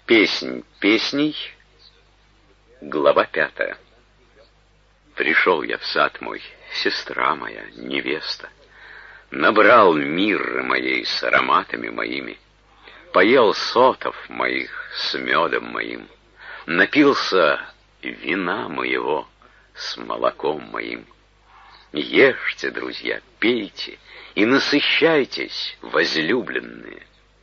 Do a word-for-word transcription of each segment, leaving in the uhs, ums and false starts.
Песнь песней, глава пятая. Пришел я в сад мой, сестра моя, невеста, набрал мирры моей с ароматами моими, поел сотов моих с медом моим, напился вина моего с молоком моим. Ешьте, друзья, пейте и насыщайтесь, возлюбленные.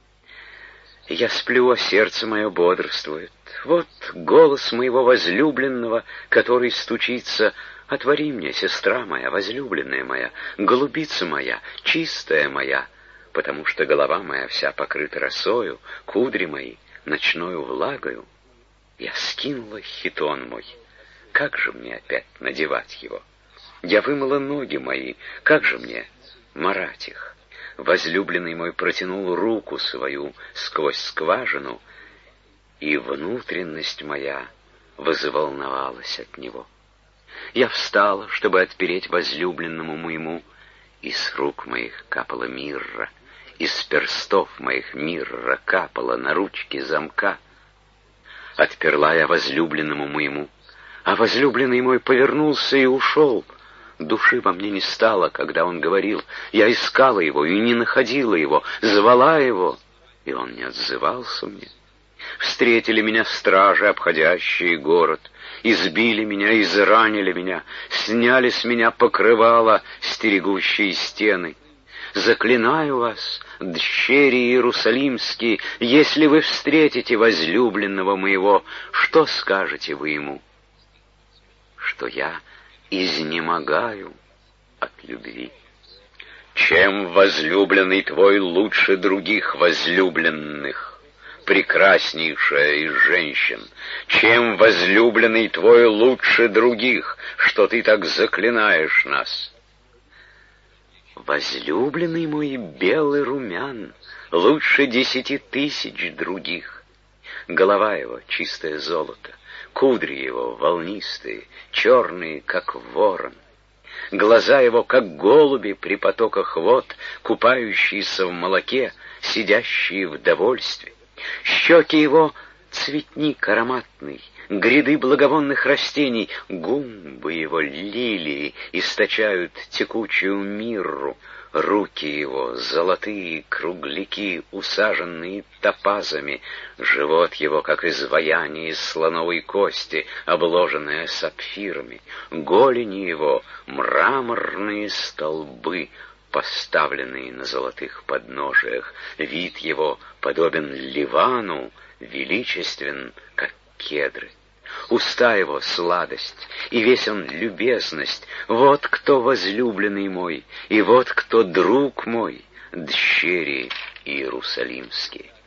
Я сплю, а сердце мое бодрствует. Вот голос моего возлюбленного, который стучится: «Отвори мне, сестра моя, возлюбленная моя, голубица моя, чистая моя», потому что голова моя вся покрыта росою, кудри мои ночною влагою. Я скинула хитон мой, как же мне опять надевать его? Я вымыла ноги мои, как же мне марать их? Возлюбленный мой протянул руку свою сквозь скважину, и внутренность моя возволновалась от него. Я встала, чтобы отпереть возлюбленному моему, и с рук моих капала мирра, из перстов моих мирра капала на ручки замка. Отперла я возлюбленному моему, а возлюбленный мой повернулся и ушел. Души во мне не стало, когда он говорил. Я искала его и не находила его, звала его, и он не отзывался мне. Встретили меня стражи, обходящие город, избили меня, изранили меня, сняли с меня покрывало, стерегущие стены. Заклинаю вас, дщери иерусалимские, если вы встретите возлюбленного моего, что скажете вы ему? Что я изнемогаю от любви. Чем возлюбленный твой лучше других возлюбленных, прекраснейшая из женщин? Чем возлюбленный твой лучше других, что ты так заклинаешь нас? Возлюбленный мой белый румян, лучше десяти тысяч других. Голова его — чистое золото, кудри его волнистые, черные, как ворон. Глаза его, как голуби при потоках вод, купающиеся в молоке, сидящие в довольстве. Щеки его — цветник ароматный, гряды благовонных растений, губы его — лилии, источают текучую мирру. Руки его — золотые кругляки, усаженные топазами, живот его, как изваяние из слоновой кости, обложенное сапфирами, голени его — мраморные столбы, поставленные на золотых подножиях, вид его подобен Ливану, величествен, как кедры. Уста его — сладость, и весь он любезность. Вот кто возлюбленный мой, и вот кто друг мой, дщери иерусалимские.